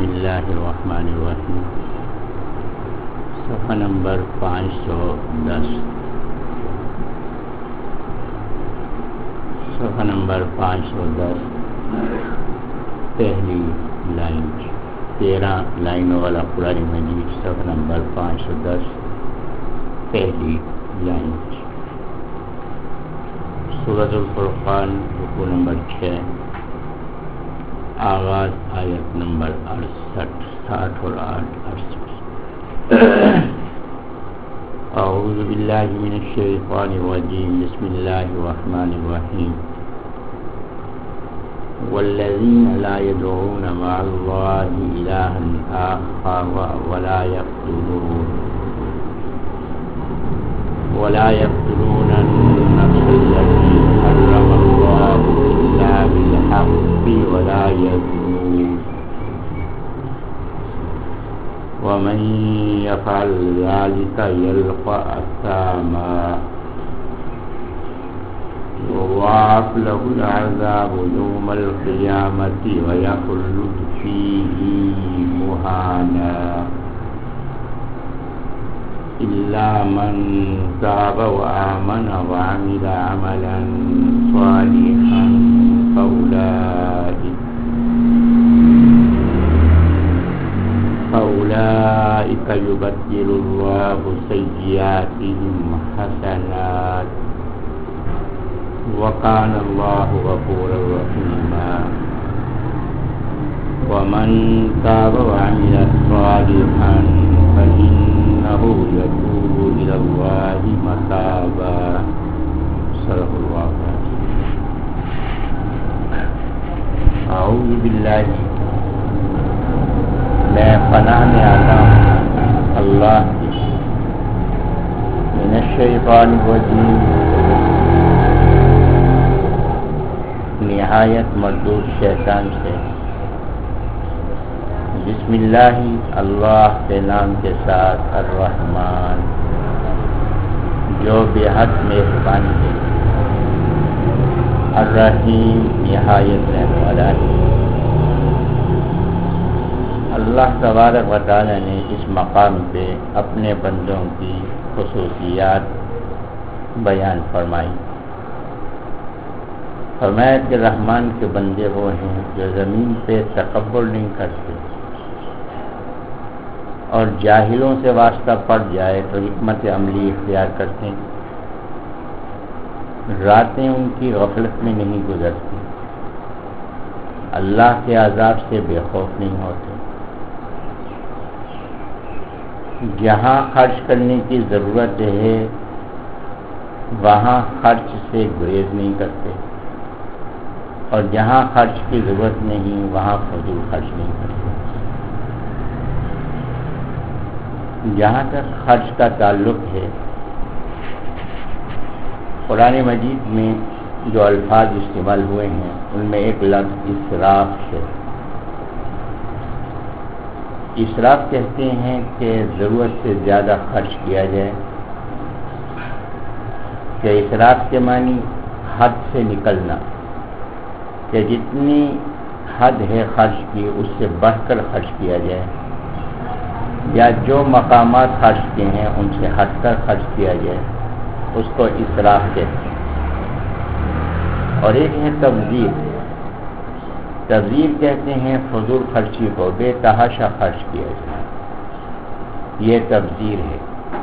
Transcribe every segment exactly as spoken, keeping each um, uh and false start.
بسم اللہ الرحمن الرحیم، صفحہ نمبر پانچ سو دس صفحہ نمبر پانچ سو دس پہلی لائن، تیرہ لائنوں والا قرآن مجید، صفحہ نمبر پانچ سو دس پہلی لائن، سورۃ الفرقان، رکوع نمبر چھ، آغاز آیت نمبر اڑسٹھ، ساٹھ اور آٹھ اڑسٹھ۔ اعوذ باللہ من الشیطان الرجیم، بسم اللہ الرحمن الرحیم۔ والذین لا يدعون مع اللہ الہا آخر ولا یقتلون ولا يقتلون النفس التي حرم الله إلا بالحق ولا يزنون ومن يفعل ذلك يلقى أثاما يضاعف له العذاب يوم القيامة ويخلد فيه مهانا إلا من تاب وآمن وعمل عملا صالحا فأولئك فأولئك يبدل الله سيئاتهم حسنات وكان الله غفورا رحيما ومن تاب وعمل صالحا فإنه يتوب إلى الله متابا۔ صدق اللہ العظیم۔ اعوذ باللہ، میں پناہ میں آتا ہوں اللہ کی، من الشیطان الرجیم، نہایت مردود شیطان سے۔ بسم اللہ، اللہ کے نام کے ساتھ، الرحمن، جو بے حد مہربان ہے، الرحیم، نہایت رحم والا ہے۔ اللہ تبارک و تعالی نے اس مقام پہ اپنے بندوں کی خصوصیات بیان فرمائی۔ فرمایا کہ رحمان کے بندے وہ ہیں جو زمین پہ تکبر نہیں کرتے، اور جاہلوں سے واسطہ پڑ جائے تو حکمت عملی اختیار کرتے ہیں، راتیں ان کی غفلت میں نہیں گزرتی، اللہ کے عذاب سے بے خوف نہیں ہوتے، جہاں خرچ کرنے کی ضرورت ہے وہاں خرچ سے گریز نہیں کرتے، اور جہاں خرچ کی ضرورت نہیں وہاں فضول خرچ نہیں کرتے۔ جہاں تک خرچ کا تعلق ہے، قرآن مجید میں جو الفاظ استعمال ہوئے ہیں ان میں ایک لفظ اسراف ہے۔ اسراف کہتے ہیں کہ ضرورت سے زیادہ خرچ کیا جائے، کہ اسراف کے معنی حد سے نکلنا، کہ جتنی حد ہے خرچ کی اس سے بڑھ کر خرچ کیا جائے، یا جو مقامات خرچ کے ہیں ان سے ہٹ کر خرچ کیا جائے، اس کو اسراف کہتے ہیں۔ اور ایک ہے تبذیر۔ تبذیر کہتے ہیں فضول خرچی کو بے تحاشا خرچ کیا جائے، یہ تبذیر ہے۔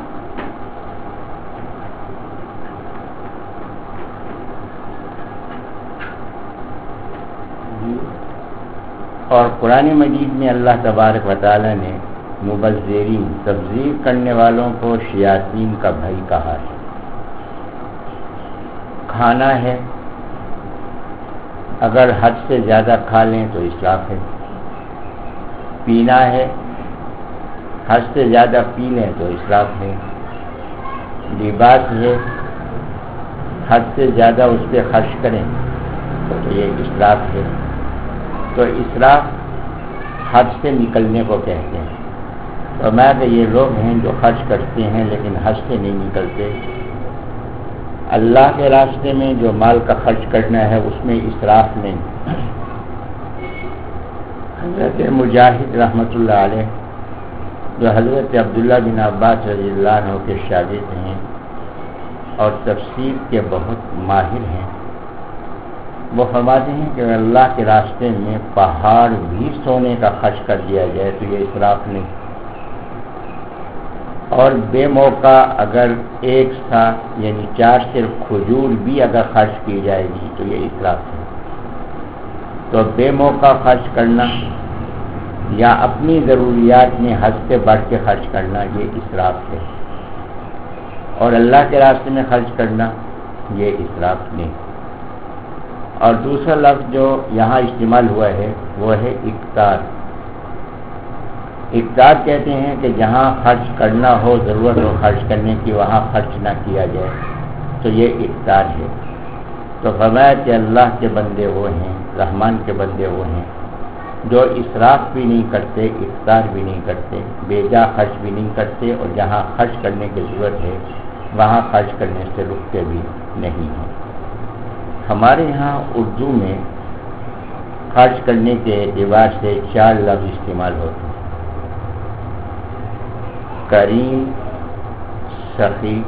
اور قرآن مجید میں اللہ تبارک و تعالی نے مبذرین، تبذیر کرنے والوں کو شیاطین کا بھائی کہا ہے۔ کھانا ہے، اگر حد سے زیادہ کھا لیں تو اسراف ہے۔ پینا ہے، حد سے زیادہ پی لیں تو اسراف ہے۔ لباس ہے، حد سے زیادہ اس پہ خرچ کریں تو یہ اسراف ہے۔ تو اسراف حد سے نکلنے کو کہتے ہیں۔ فرمایا کہ یہ لوگ ہیں جو خرچ کرتے ہیں لیکن حد سے نہیں نکلتے۔ اللہ کے راستے میں جو مال کا خرچ کرنا ہے اس میں اسراف نہیں، حضرت مجاہد رحمۃ اللہ علیہ جو حضرت عبداللہ بن عباس رضی اللہ عنہ کے شاگرد ہیں اور تفسیر کے بہت ماہر ہیں، وہ فرماتے ہیں کہ اللہ کے راستے میں پہاڑ بھی سونے کا خرچ کر دیا جائے تو یہ اسراف نہیں، اور بے موقع اگر ایک سا یعنی چار صرف کھجور بھی اگر خرچ کی جائے گی تو یہ اسراف ہے۔ تو بے موقع خرچ کرنا یا اپنی ضروریات میں حد سے بڑھ کے خرچ کرنا یہ اسراف ہے، اور اللہ کے راستے میں خرچ کرنا یہ اسراف نہیں۔ اور دوسرا لفظ جو یہاں استعمال ہوا ہے وہ ہے اقتار۔ اقتار کہتے ہیں کہ جہاں خرچ کرنا ہو، ضرورت ہو خرچ کرنے کی، وہاں خرچ نہ کیا جائے تو یہ اقتار ہے۔ تو فرمایا کہ اللہ کے بندے وہ ہیں، رحمان کے بندے وہ ہیں جو اسراف بھی نہیں کرتے، اقتار بھی نہیں کرتے، بے جا خرچ بھی نہیں کرتے، اور جہاں خرچ کرنے کی ضرورت ہے وہاں خرچ کرنے سے رکتے بھی نہیں ہیں۔ ہمارے یہاں اردو میں خرچ کرنے کے اعتبار سے چار لفظ استعمال ہوتے ہیں: کریم، سخی،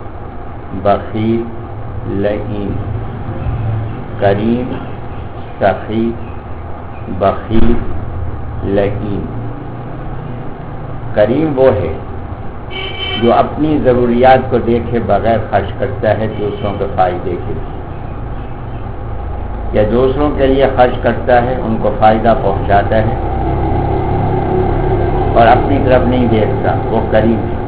بخیل، لعین۔ کریم، سخی، بخیل، لعین۔ کریم وہ ہے جو اپنی ضروریات کو دیکھے بغیر خرچ کرتا ہے دوسروں کے فائدے کے لیے، یا دوسروں کے لیے خرچ کرتا ہے، ان کو فائدہ پہنچاتا ہے اور اپنی طرف نہیں دیکھتا، وہ کریم ہے۔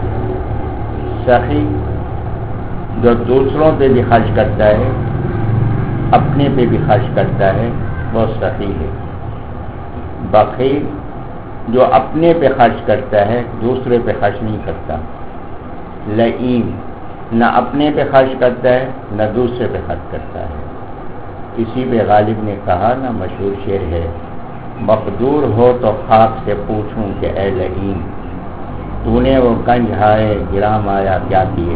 سخی جو دوسروں پہ بھی خرچ کرتا ہے، اپنے پہ بھی خرچ کرتا ہے، وہ سخی ہے۔ بخیل جو اپنے پہ خرچ کرتا ہے، دوسرے پہ خرچ نہیں کرتا۔ لعین نہ اپنے پہ خرچ کرتا ہے نہ دوسرے پہ خرچ کرتا ہے۔ اسی پہ غالب نے کہا نا، مشہور شعر ہے: مقدور ہو تو خاک سے پوچھوں کہ اے لعین، تو نے وہ گنج ہائے گرام آیا کیا کیے۔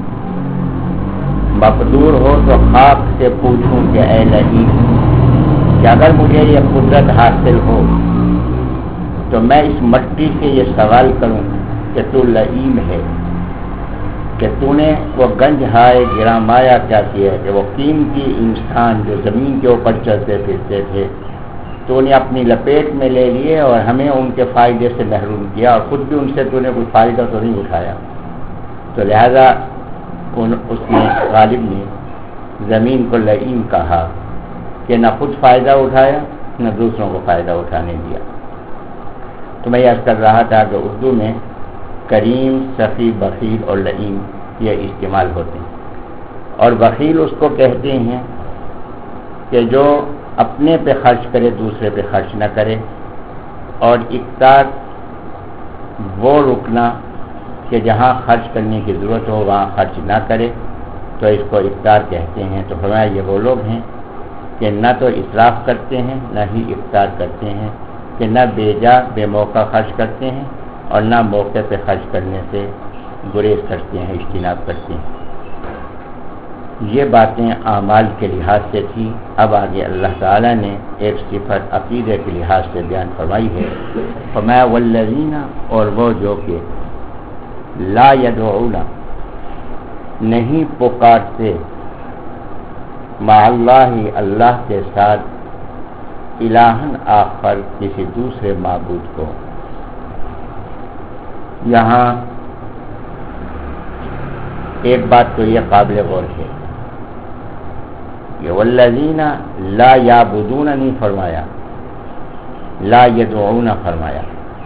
مقدور ہو تو خاک سے پوچھوں کہ اے لعین، کہ اگر مجھے یہ قدرت حاصل ہو تو میں اس مٹی سے یہ سوال کروں کہ تو لعین ہے، کہ تو نے وہ گنج ہائے گرامایا کیا کیا ہے، کہ وہ قیمتی انسان جو زمین کے اوپر چلتے پھرتے تھے تو نے اپنی لپیٹ میں لے لیے اور ہمیں ان کے فائدے سے محروم کیا، اور خود بھی ان سے تو نے کوئی فائدہ تو نہیں اٹھایا۔ تو لہذا ان اس نے غالب نے زمین کو لعین کہا کہ نہ خود فائدہ اٹھایا نہ دوسروں کو فائدہ اٹھانے دیا۔ تو میں یاد کر رہا تھا کہ اردو میں کریم، سخی، بخیل اور لعین یہ استعمال ہوتے ہیں، اور بخیل اس کو کہتے ہیں کہ جو اپنے پہ خرچ کرے دوسرے پہ خرچ نہ کرے، اور اقتار وہ رکنا کہ جہاں خرچ کرنے کی ضرورت ہو وہاں خرچ نہ کرے، تو اس کو اقتار کہتے ہیں۔ تو فرمایا یہ وہ لوگ ہیں کہ نہ تو اسراف کرتے ہیں نہ ہی اقتار کرتے ہیں، کہ نہ بے جا بے موقع خرچ کرتے ہیں اور نہ موقع پہ خرچ کرنے سے گریز کرتے ہیں، اجتناب کرتے ہیں۔ یہ باتیں اعمال کے لحاظ سے تھی۔ اب آگے اللہ تعالیٰ نے ایک صفت عقیدے کے لحاظ سے بیان فرمائی ہے۔ فرمایا والذین، اور وہ جو کہ لا یدعون نہیں پکارتے، مع اللہ اللہ کے ساتھ، الہن آخر کسی دوسرے معبود کو۔ یہاں ایک بات تو یہ قابل غور ہے، یہ والذین لا یعبدون نہیں فرمایا، لا یدعون فرمایا۔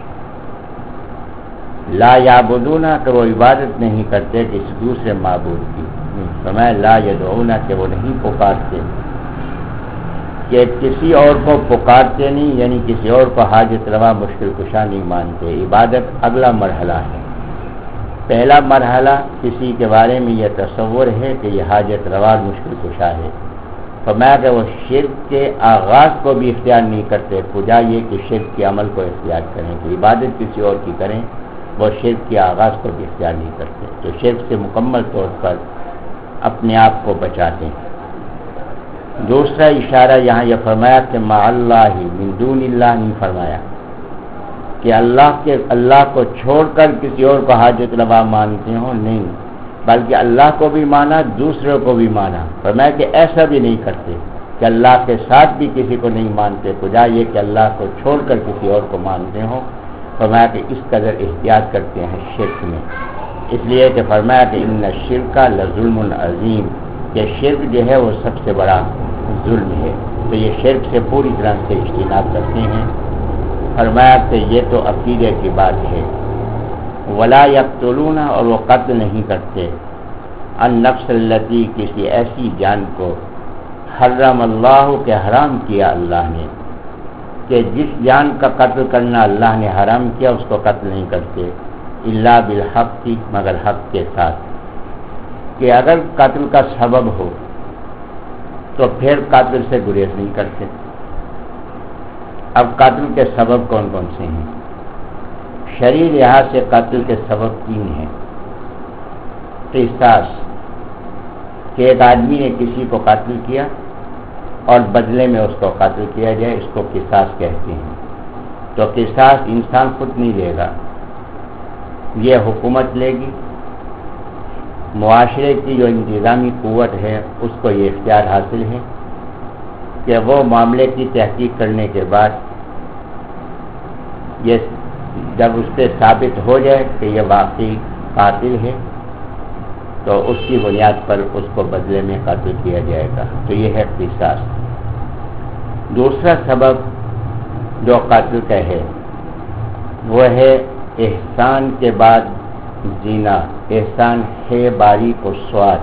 لا یعبدون کہ وہ عبادت نہیں کرتے کسی دوسرے معبود کی، فرمایا لا یدعون کہ وہ نہیں پکارتے، کہ کسی اور کو پکارتے نہیں، یعنی کسی اور کو حاجت روا مشکل کشا نہیں مانتے۔ عبادت اگلا مرحلہ ہے۔ پہلا مرحلہ کسی کے بارے میں یہ تصور ہے کہ یہ حاجت روا مشکل کشا ہے، فرمایا کہ وہ شرک کے آغاز کو بھی اختیار نہیں کرتے، خدا یہ کہ شرک کے عمل کو اختیار کریں، کہ عبادت کسی اور کی کریں، وہ شرک کے آغاز کو بھی اختیار نہیں کرتے، تو شرک سے مکمل طور پر اپنے آپ کو بچاتے ہیں۔ دوسرا اشارہ یہاں یہ فرمایا کہ ما اللہ من دون اللہ نہیں فرمایا کہ اللہ کے اللہ کو چھوڑ کر کسی اور کو حاجت روا مانتے ہو، نہیں، بلکہ اللہ کو بھی مانا، دوسروں کو بھی مانا۔ فرمایا کہ ایسا بھی نہیں کرتے کہ اللہ کے ساتھ بھی کسی کو نہیں مانتے، بجائے یہ کہ اللہ کو چھوڑ کر کسی اور کو مانتے ہو۔ فرمایا کہ اس قدر احتیاط کرتے ہیں شرک میں، اس لیے کہ فرمایا کہ ان الشرک لظلم عظیم، کہ شرک جو ہے وہ سب سے بڑا ظلم ہے، تو یہ شرک سے پوری طرح سے اجتناب کرتے ہیں۔ فرمایا کہ یہ تو عقیدے کی بات ہے۔ ولا یقتلون، اور وہ قتل نہیں کرتے، النفس التی، کسی ایسی جان کو، حرم اللہ، کے حرام کیا اللہ نے، کہ جس جان کا قتل کرنا اللہ نے حرام کیا اس کو قتل نہیں کرتے، الا بالحق کی، مگر حق کے ساتھ، کہ اگر قتل کا سبب ہو تو پھر قاتل سے گریز نہیں کرتے۔ اب قاتل کے سبب کون کون سے ہیں؟ شرعی لحاظ سے قاتل کے سبب تین ہیں۔ قصاص، کہ ایک آدمی نے کسی کو قاتل کیا اور بدلے میں اس کو قاتل کیا جائے، اس کو قصاص کہتے ہیں۔ تو قصاص انسان خود نہیں لے گا، یہ حکومت لے گی، معاشرے کی جو انتظامی قوت ہے اس کو یہ اختیار حاصل ہے کہ وہ معاملے کی تحقیق کرنے کے بعد یہ جب اس پہ ثابت ہو جائے کہ یہ واقعی قاتل ہے تو اس کی بنیاد پر اس کو بدلے میں قتل کیا جائے گا، تو یہ ہے قصاص۔ دوسرا سبب جو قتل کا ہے وہ ہے احسان کے بعد زنا، احسان ہے باریک و سواد،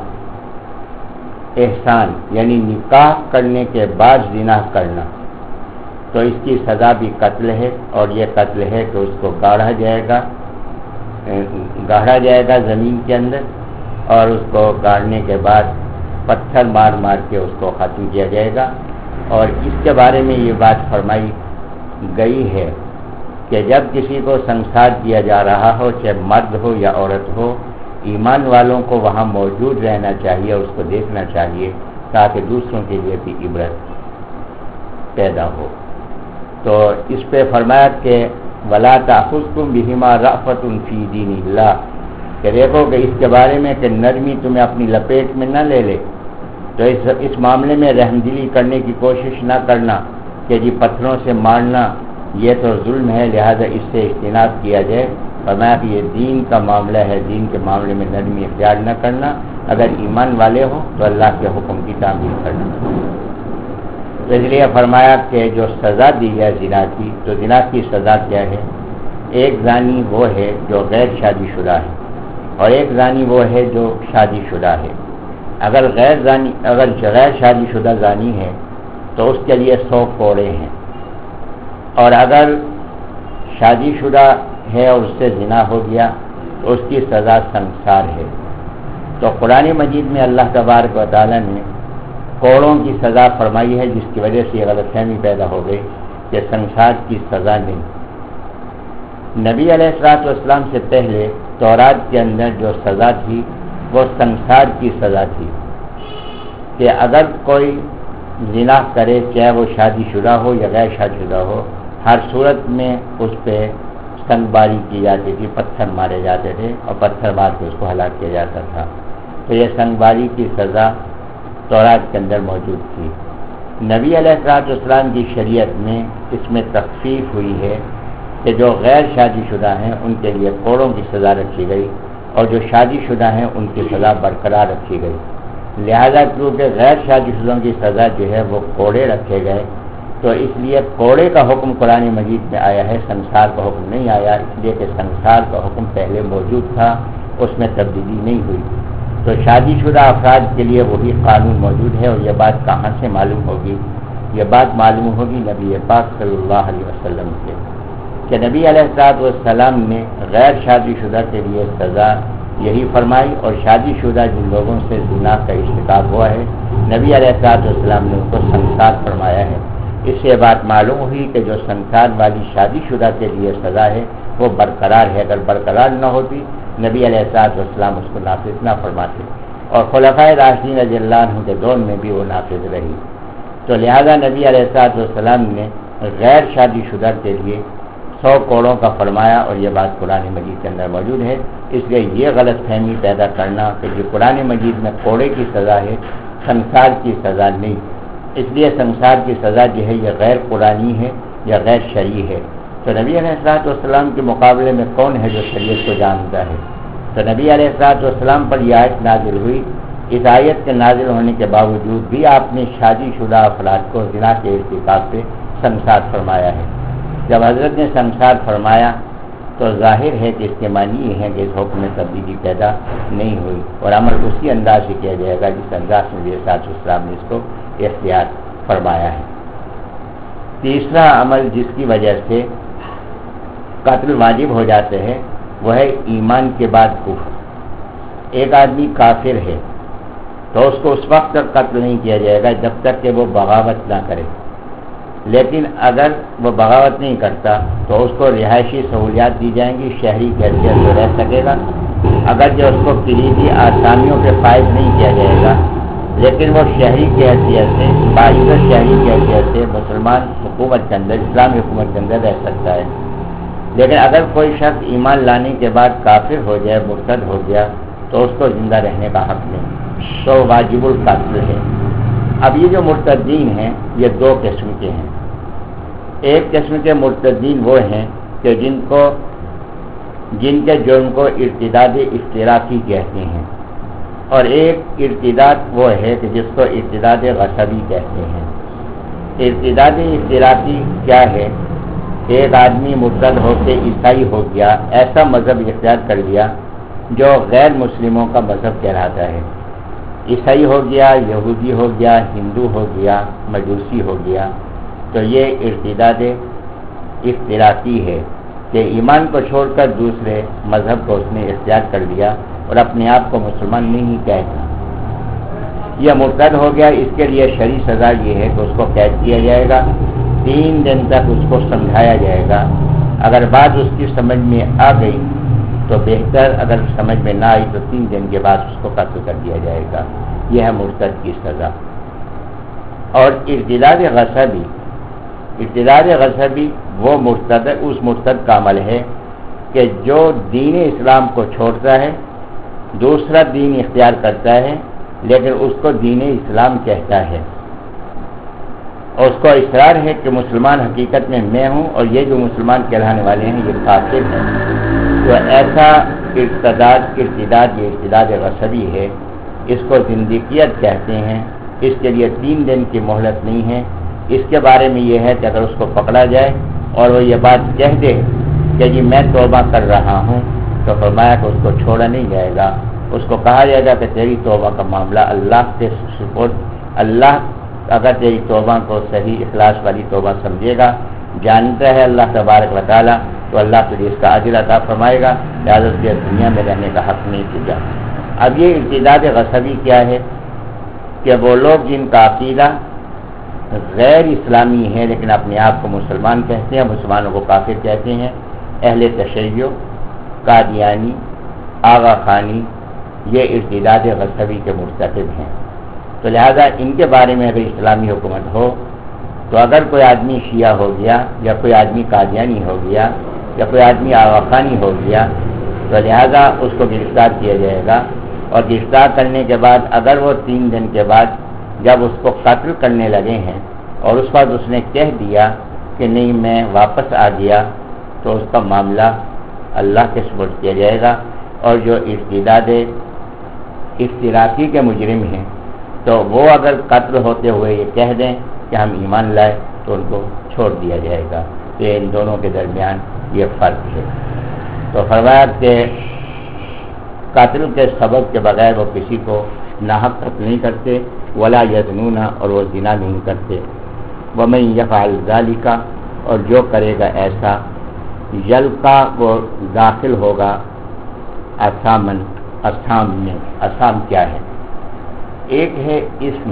احسان یعنی نکاح کرنے کے بعد زنا کرنا، تو اس کی سزا بھی قتل ہے، اور یہ قتل ہے کہ اس کو گاڑا جائے گا گاڑا جائے گا زمین کے اندر، اور اس کو گاڑنے کے بعد پتھر مار مار کے اس کو ختم کیا جائے گا۔ اور اس کے بارے میں یہ بات فرمائی گئی ہے کہ جب کسی کو سنسار کیا جا رہا ہو، چاہے مرد ہو یا عورت ہو، ایمان والوں کو وہاں موجود رہنا چاہیے، اس کو دیکھنا چاہیے تاکہ دوسروں کے لیے بھی عبرت پیدا ہو۔ تو اس پہ فرمایا کہ وَلَا تَأْخُذْكُمْ بِهِمَا رَأْفَةٌ فِي دِينِ اللَّهِ، کہ دیکھو کہ اس کے بارے میں کہ نرمی تمہیں اپنی لپیٹ میں نہ لے لے، تو اس اس معاملے میں رحم دلی کرنے کی کوشش نہ کرنا کہ جی پتھروں سے مارنا یہ تو ظلم ہے، لہذا اس سے اجتناب کیا جائے۔ فرمایا کہ یہ دین کا معاملہ ہے، دین کے معاملے میں نرمی اختیار نہ کرنا، اگر ایمان والے ہو تو اللہ کے حکم کی تعمیل کرنا۔ تو اس لیے فرمایا کہ جو سزا دی ہے زنا کی، تو زنا کی سزا کیا ہے؟ ایک زانی وہ ہے جو غیر شادی شدہ ہے، اور ایک زانی وہ ہے جو شادی شدہ ہے۔ اگر غیر زانی اگر غیر شادی شدہ زانی ہے تو اس کے لیے سو کوڑے ہیں، اور اگر شادی شدہ ہے اور اس سے زنا ہو گیا تو اس کی سزا سنسار ہے۔ تو قرآن مجید میں اللہ تبارک و تعالیٰ نے کوڑوں کی سزا فرمائی ہے، جس کی وجہ سے یہ غلط فہمی پیدا ہو گئی کہ سنسار کی سزا نہیں۔ نبی علیہ الصلوۃ والسلام سے پہلے تورات کے اندر جو سزا تھی وہ سنسار کی سزا تھی، کہ اگر کوئی زنا کرے، چاہے وہ شادی شدہ ہو یا غیر شادی شدہ ہو، ہر صورت میں اس پہ سنگ باری کی جاتی تھی، پتھر مارے جاتے تھے اور پتھر مار کے اس کو ہلاک کیا جاتا تھا۔ تو یہ سنگ باری کی سزا تورات کے اندر موجود تھی۔ نبی علیہ الصلوۃ والسلام کی شریعت میں اس میں تخفیف ہوئی ہے کہ جو غیر شادی شدہ ہیں ان کے لیے کوڑوں کی سزا رکھی گئی، اور جو شادی شدہ ہیں ان کی سزا برقرار رکھی گئی۔ لہذا کیونکہ غیر شادی شدہ کی سزا جو ہے وہ کوڑے رکھے گئے، تو اس لیے کوڑے کا حکم قرآن مجید میں آیا ہے، سنسار کا حکم نہیں آیا، اس لیے کہ سنسار کا حکم پہلے موجود تھا، اس میں تبدیلی نہیں ہوئی۔ تو شادی شدہ افراد کے لیے وہی قانون موجود ہے، اور یہ بات کہاں سے معلوم ہوگی؟ یہ بات معلوم ہوگی نبی پاک صلی اللہ علیہ وسلم سے، کہ نبی علیہ الصلوۃ والسلام نے غیر شادی شدہ کے لیے سزا یہی فرمائی، اور شادی شدہ جن لوگوں سے زنا کا ارتکاب ہوا ہے نبی علیہ الصلوۃ والسلام نے ان کو سنسار فرمایا ہے۔ اس سے بات معلوم ہوئی کہ جو سنسار والی شادی شدہ کے لیے سزا ہے وہ برقرار ہے، اگر برقرار نہ ہوتی نبی علیہ الصلوۃ والسلام اس کو نافذ نہ فرماتے، اور خلفائے راشدین رضی اللہ عنہ کے دور میں بھی وہ نافذ رہی۔ تو لہذا نبی علیہ الصلوۃ والسلام نے غیر شادی شدہ کے لیے سو کوڑوں کا فرمایا، اور یہ بات قرآن مجید کے اندر موجود ہے۔ اس لیے یہ غلط فہمی پیدا کرنا کہ یہ قرآن مجید میں کوڑے کی سزا ہے، سنسار کی سزا نہیں، اس لیے سنسار کی سزا جو ہے یہ غیر قرآنی ہے یا غیر شرعی ہے۔ تو نبی علیہ الصلوۃ والسلام کے مقابلے میں کون ہے جو شریعت کو جانتا ہے؟ تو نبی علیہ الصلوۃ والسلام پر یہ آیت نازل ہوئی۔ اس آیت کے نازل ہونے کے باوجود بھی آپ نے شادی شدہ افراد کو زنا کے ارتکاب سے سنسار فرمایا ہے۔ جب حضرت نے سنسار فرمایا تو ظاہر ہے کہ اس کے معنی یہ ہے کہ اس حکم میں تبدیلی پیدا نہیں ہوئی، اور عمل اسی انداز سے کیا جائے گا جس انداز میں نبی علیہ الصلوۃ والسلام نے اس کو اختیار فرمایا ہے۔ تیسرا عمل جس کی وجہ سے قتل واجب ہو جاتے ہیں وہ ہے ایمان کے بعد کفر۔ ایک آدمی کافر ہے تو اس کو اس وقت تک قتل نہیں کیا جائے گا جب تک کہ وہ بغاوت نہ کرے، لیکن اگر وہ بغاوت نہیں کرتا تو اس کو رہائشی سہولیات دی جائیں گی، شہری کی حیثیت سے رہ سکے گا۔ اگر جو اس کو کلیدی آسامیوں پہ فائز نہیں کیا جائے گا لیکن وہ شہری کی حیثیت سے، باعزت شہری کی حیثیت سے مسلمان حکومت کے اندر، اسلامی حکومت کے اندر رہ سکتا ہے۔ لیکن اگر کوئی شخص ایمان لانے کے بعد کافر ہو جائے، مرتد ہو گیا، تو اس کو زندہ رہنے کا حق نہیں، تو واجب القتل ہے۔ اب یہ جو مرتدین ہیں یہ دو قسم کے ہیں۔ ایک قسم کے مرتدین وہ ہیں کہ جن کو جن کے جرم کو ارتداد اشتراکی کہتے ہیں، اور ایک ارتداد وہ ہے کہ جس کو ارتداد غصبی کہتے ہیں۔ ارتداد اشتراکی کیا ہے؟ ایک آدمی مرتد ہو کے عیسائی ہو گیا، ایسا مذہب اختیار کر لیا جو غیر مسلموں کا مذہب کہلاتا ہے۔ عیسائی ہو گیا، یہودی ہو گیا، ہندو ہو گیا، مجوسی ہو گیا، تو یہ ارتداد اشتراکی ہے کہ ایمان کو چھوڑ کر دوسرے مذہب کو اس نے اختیار کر لیا اور اپنے آپ کو مسلمان نہیں کہتا۔ یہ مرتد ہو گیا، اس کے لیے شرعی سزا یہ ہے کہ اس کو قید کیا جائے گا، تین دن تک اس کو سمجھایا جائے گا۔ اگر بات اس کی سمجھ میں آ گئی تو بہتر، اگر سمجھ میں نہ آئی تو تین دن کے بعد اس کو قتل کر دیا جائے گا۔ یہ ہے مرتد کی سزا۔ اور ارتداد غصبی، ارتداد غصبی وہ مرتد اس مرتد کا عمل ہے کہ جو دین اسلام کو چھوڑتا ہے، دوسرا دین اختیار کرتا ہے، لیکن اس کو دین اسلام کہتا ہے، اور اس کو اصرار ہے کہ مسلمان حقیقت میں میں ہوں اور یہ جو مسلمان کہلانے والے ہیں یہ کافر ہیں۔ تو ایسا ارتداد ارتداد یہ ارتداد غصبی ہے، اس کو زندیقیت کہتے ہیں۔ اس کے لیے تین دن کی مہلت نہیں ہے۔ اس کے بارے میں یہ ہے کہ اگر اس کو پکڑا جائے اور وہ یہ بات کہہ دے کہ جی میں توبہ کر رہا ہوں، تو فرمایا کہ اس کو چھوڑا نہیں جائے گا، اس کو کہا جائے گا کہ تیری توبہ کا معاملہ اللہ کے سپرد، اللہ اگر تیری توبہ کو صحیح اخلاص والی توبہ سمجھے گا، جانتا ہے اللہ تبارک و تعالیٰ، تو اللہ تجھے اس کا اجر عطا فرمائے گا، لہٰذا تجھے دنیا میں رہنے کا حق نہیں تجھا۔ اب یہ ارتداد غصبی کیا ہے کہ وہ لوگ جن کا عقیدہ غیر اسلامی ہے لیکن اپنے آپ کو مسلمان کہتے ہیں، مسلمانوں کو کافر کہتے ہیں، اہل تشیع، قادیانی، آغا خانی، یہ ارتداد غصبی کے مرتکب ہیں۔ تو لہذا ان کے بارے میں اگر اسلامی حکومت ہو تو اگر کوئی آدمی شیعہ ہو گیا یا کوئی آدمی قادیانی ہو گیا یا کوئی آدمی آغا خانی ہو گیا تو لہذا اس کو گرفتار کیا جائے گا، اور گرفتار کرنے کے بعد اگر وہ تین دن کے بعد جب اس کو قتل کرنے لگے ہیں اور اس وقت اس نے کہہ دیا کہ نہیں میں واپس آ گیا، تو اس کا معاملہ اللہ کے سپرد کیا جائے گا۔ اور جو ارتداد اشتراکی کے مجرم ہیں تو وہ اگر قتل ہوتے ہوئے یہ کہہ دیں کہ ہم ایمان لائے تو ان کو چھوڑ دیا جائے گا۔ تو ان دونوں کے درمیان یہ فرق ہے۔ تو فرمایا کہ قاتل کے سبب کے بغیر وہ کسی کو ناحق قتل نہیں کرتے، ولا یزنون، اور وہ زنا نہیں کرتے، ومن یفعل ذلک، اور جو کرے گا ایسا، یلقا، وہ داخل ہوگا، اسامن، اسام میں۔ اسام کیا ہے؟ ایک ہے اسم،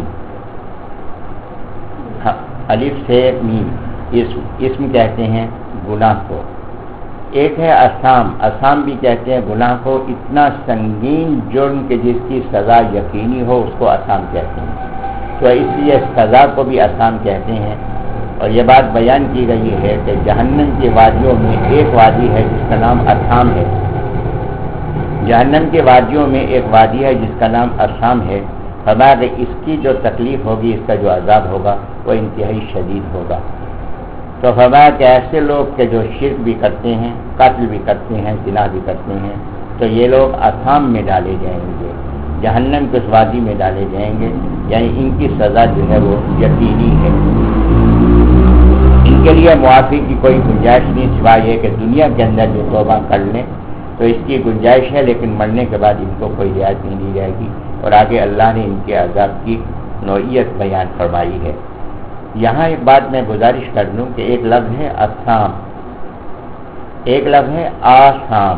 الف سے میم، اسم اسم کہتے ہیں گناہ کو۔ ایک ہے اسام، اسام بھی کہتے ہیں گناہ کو، اتنا سنگین جرم کہ جس کی سزا یقینی ہو اس کو اسام کہتے ہیں۔ تو اس لیے سزا کو بھی آسام کہتے ہیں. اور یہ بات بیان کی گئی ہے کہ جہنم کی وادیوں میں ایک وادی ہے جس کا نام ارسام ہے. جہنم کے وادیوں میں ایک وادی ہے جس کا نام ارسام ہے. فرمایا کہ اس کی جو تکلیف ہوگی، اس کا جو عذاب ہوگا وہ انتہائی شدید ہوگا. تو فرمایا کہ ایسے لوگ کہ جو شرک بھی کرتے ہیں، قتل بھی کرتے ہیں، زنا بھی کرتے ہیں، تو یہ لوگ ارسام میں ڈالے جائیں گے، جہنم کے اس وادی میں ڈالے جائیں گے. یعنی ان کی سزا جو ہے وہ یقینی ہے. ان کے لیے معافی کی کوئی گنجائش نہیں سوائے یہ کہ دنیا کے اندر جو توبہ کر لیں تو اس کی گنجائش ہے، لیکن مرنے کے بعد ان کو کوئی رعایت نہیں دی جائے گی. اور آگے اللہ نے ان کے عذاب کی نوعیت بیان فرمائی ہے. یہاں ایک بات میں گزارش کر دوں کہ ایک لفظ ہے اسام، ایک لفظ ہے آسام،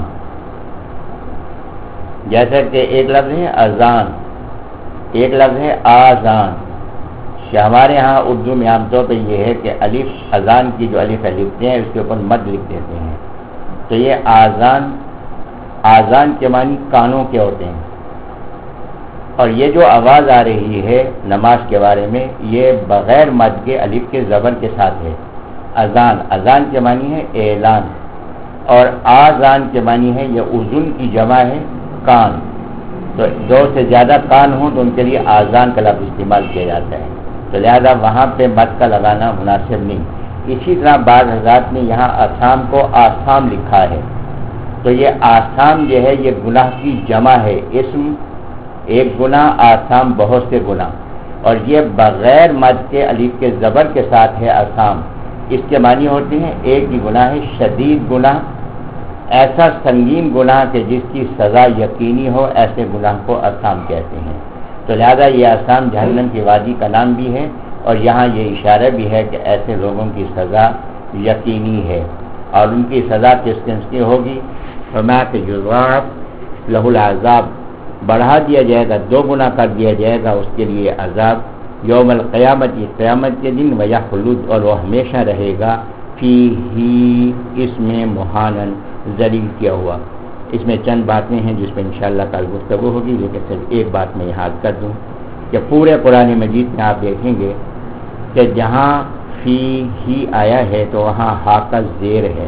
جیسا کہ ایک لفظ ہے اذان، ایک لفظ ہے آزان. ہمارے ہاں اردو میں عام طور پہ یہ ہے کہ الف اذان کی جو الف لکھتے ہیں اس کے اوپر مد لکھ دیتے ہیں. تو یہ آزان، آزان کے معنی کانوں کے ہوتے ہیں. اور یہ جو آواز آ رہی ہے نماز کے بارے میں، یہ بغیر مد کے الف کے زبر کے ساتھ ہے. اذان، اذان کے معنی ہے اعلان، اور آزان کے معنی ہے یہ اذن کی جمع ہے کان. تو دو سے زیادہ کان ہوں تو ان کے لیے آزان کا لفظ استعمال کیا جاتا ہے. تو لہذا وہاں پہ مد کا لگانا مناسب نہیں. اسی طرح بعض حضرات نے یہاں آسام کو آسام لکھا ہے. تو یہ آسام جو ہے یہ گناہ کی جمع ہے. اسم ایک گناہ، آسام بہت سے گناہ، اور یہ بغیر مد کے الف کے زبر کے ساتھ ہے آسام. اس کے معنی ہوتے ہیں ایک ہی گناہ ہے، شدید گناہ، ایسا سنگین گناہ کہ جس کی سزا یقینی ہو، ایسے گناہ کو آسام کہتے ہیں. تو لہذا یہ آسام جہنم کی وادی کا نام بھی ہے، اور یہاں یہ اشارہ بھی ہے کہ ایسے لوگوں کی سزا یقینی ہے. اور ان کی سزا کس قسم کی ہوگی؟ فرمایا کہ یضاعف لہ العذاب، بڑھا دیا جائے گا، دو گنا کر دیا جائے گا اس کے لیے عذاب. یوم القیامت، قیامت کے دن، ویخلد، اور وہ ہمیشہ رہے گا، فیہ، اس میں، مہانن، ذلیل کیا ہوا. اس میں چند باتیں ہیں جس میں انشاءاللہ کل گفتگو ہوگی، لیکن صرف ایک بات میں یاد کر دوں کہ پورے قرآن مجید میں آپ دیکھیں گے کہ جہاں فی ہی آیا ہے تو وہاں ہا کا زیر ہے.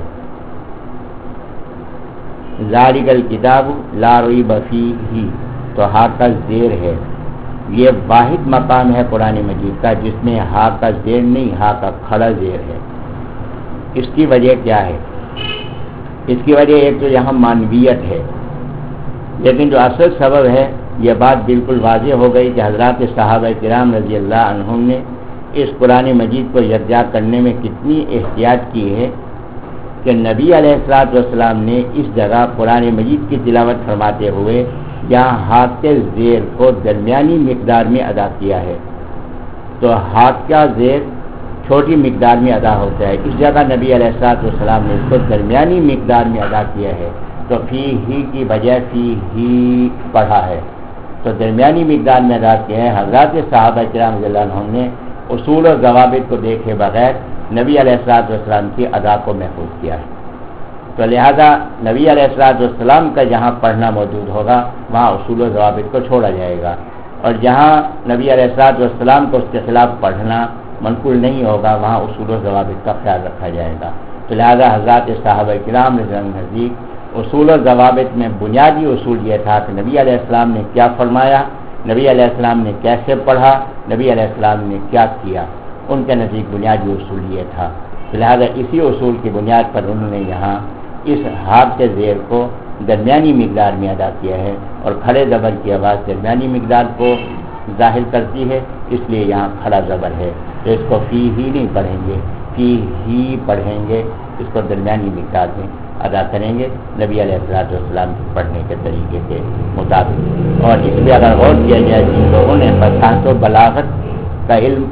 ذالک الکتاب لا ریب فیہ، تو ہا کا زیر ہے. یہ واحد مقام ہے قرآن مجید کا جس میں ہا کا زیر نہیں، ہا کا کھڑا زیر ہے. اس کی وجہ کیا ہے؟ اس کی وجہ ایک تو یہاں معنویت ہے، لیکن جو اصل سبب ہے یہ بات بالکل واضح ہو گئی کہ حضرات صحابہ کرام رضی اللہ عنہم نے اس قرآن مجید کو یکجا کرنے میں کتنی احتیاط کی ہے کہ نبی علیہ الصلوۃ والسلام نے اس جگہ قرآن مجید کی تلاوت فرماتے ہوئے یہاں ہاتھ کے زیر کو درمیانی مقدار میں ادا کیا ہے. تو ہاتھ کا زیر چھوٹی مقدار میں ادا ہوتا ہے، اس جگہ نبی علیہ الصلوۃ والسلام نے اس کو درمیانی مقدار میں ادا کیا ہے. تو فی ہی کی بجائے فی ہی پڑھا ہے، تو درمیانی مقدار میں ادا کیا ہے. حضرات صحابہ کرام رضی اللہ عنہم نے اصول و ضوابط کو دیکھے بغیر نبی علیہ الصلوۃ والسلام کی ادا کو محفوظ کیا ہے. تو لہذا نبی علیہ الصلوۃ والسلام کا جہاں پڑھنا موجود ہوگا وہاں اصول و ضوابط کو چھوڑا جائے گا، اور جہاں نبی علیہ الصلوۃ والسلام کو اس کے خلاف پڑھنا منقول نہیں ہوگا وہاں اصول و ضوابط کا خیال رکھا جائے گا. تو لہذا حضرات صحابہ کرام رضی اللہ عنہم نزدیک اصول و ضوابط میں بنیادی اصول یہ تھا کہ نبی علیہ السلام نے کیا فرمایا، نبی علیہ السلام نے کیسے پڑھا، نبی علیہ السلام نے کیا کیا. ان کے نزدیک بنیادی اصول یہ تھا. لہذا اسی اصول کی بنیاد پر انہوں نے یہاں اس ہاتھ کے زیر کو درمیانی مقدار میں ادا کیا ہے، اور کھڑے زبر کی آواز درمیانی مقدار کو ظاہر کرتی ہے، اس لیے یہاں کھڑا زبر ہے. تو اس کو فی ہی نہیں پڑھیں گے، فی ہی پڑھیں گے، اس کو درمیانی مقدار میں ادا کریں گے نبی علیہ الصلوۃ والسلام کے پڑھنے کے طریقے کے مطابق. اور اس لیے اگر غور کیا جائے جن لوگوں نے فصاحت و بلاغت کا علم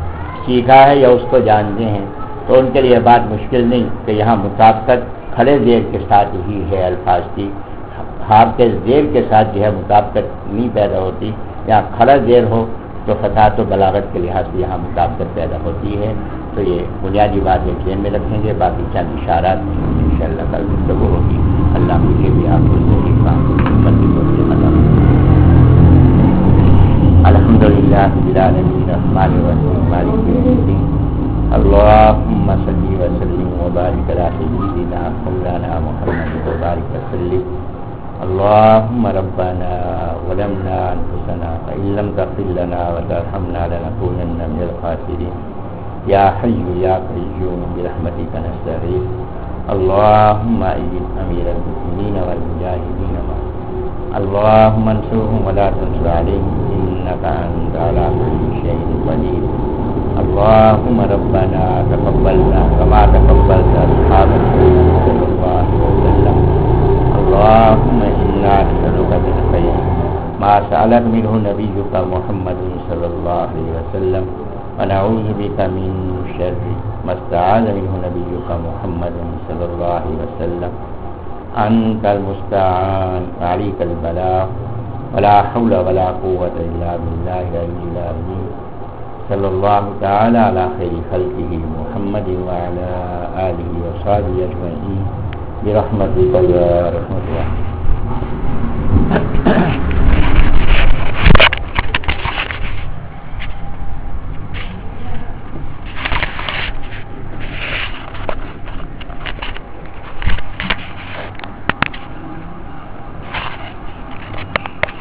سیکھا ہے یا اس کو جانتے ہیں تو ان کے لیے بات مشکل نہیں کہ یہاں مطابقت کھڑے زیر کے ساتھ ہی ہے الفاظ کی، ہاتھ کے زیر کے ساتھ جو ہے مطابقت نہیں پیدا ہوتی. یہاں کھڑا زیر ہو تو فصاحت و بلاغت کے لحاظ سے یہاں مطابقت پیدا ہوتی ہے. تو یہ بنیادی بات ایک ذہن میں رکھیں گے. باقی چند اشارات انشاءاللہ کل گفتگو ہوگی. اللہ مجھے بھی آپ کو صحیح کام الحمد للہ رب العالمین الرحمن الرحیم مالک یوم الدین اللہم صلی وسلم وبارک علی سیدنا مولانا محمد وبارک وسلم اللہم ربنا ظلمنا انفسنا فإن لم تغفر لنا وترحمنا لنكونن من الخاسرین یا حی یا قیوم برحمتک نستغیث اللہم أيد امیر المؤمنین والمجاہدین اللہم انصرهم ولا تنصر عليهم انك انت على كل شيء قدير اللهم ربنا تقبلنا كما تقبلت اصحاب النبي صلى الله عليه وسلم اللهم انا نسألك من خير ما سألك منه نبيك محمد صلى الله عليه وسلم ونعوذ بك من شر ما استعاذ منه نبيك محمد صلى الله عليه وسلم انت المستعان عليك البلاغ ولا حول ولا قوة الا بالله العلي العظيم صلى الله تعالى على خير خلقه محمد وعلى آله وصحبه أجمعين برحمتك يا رحمة الله.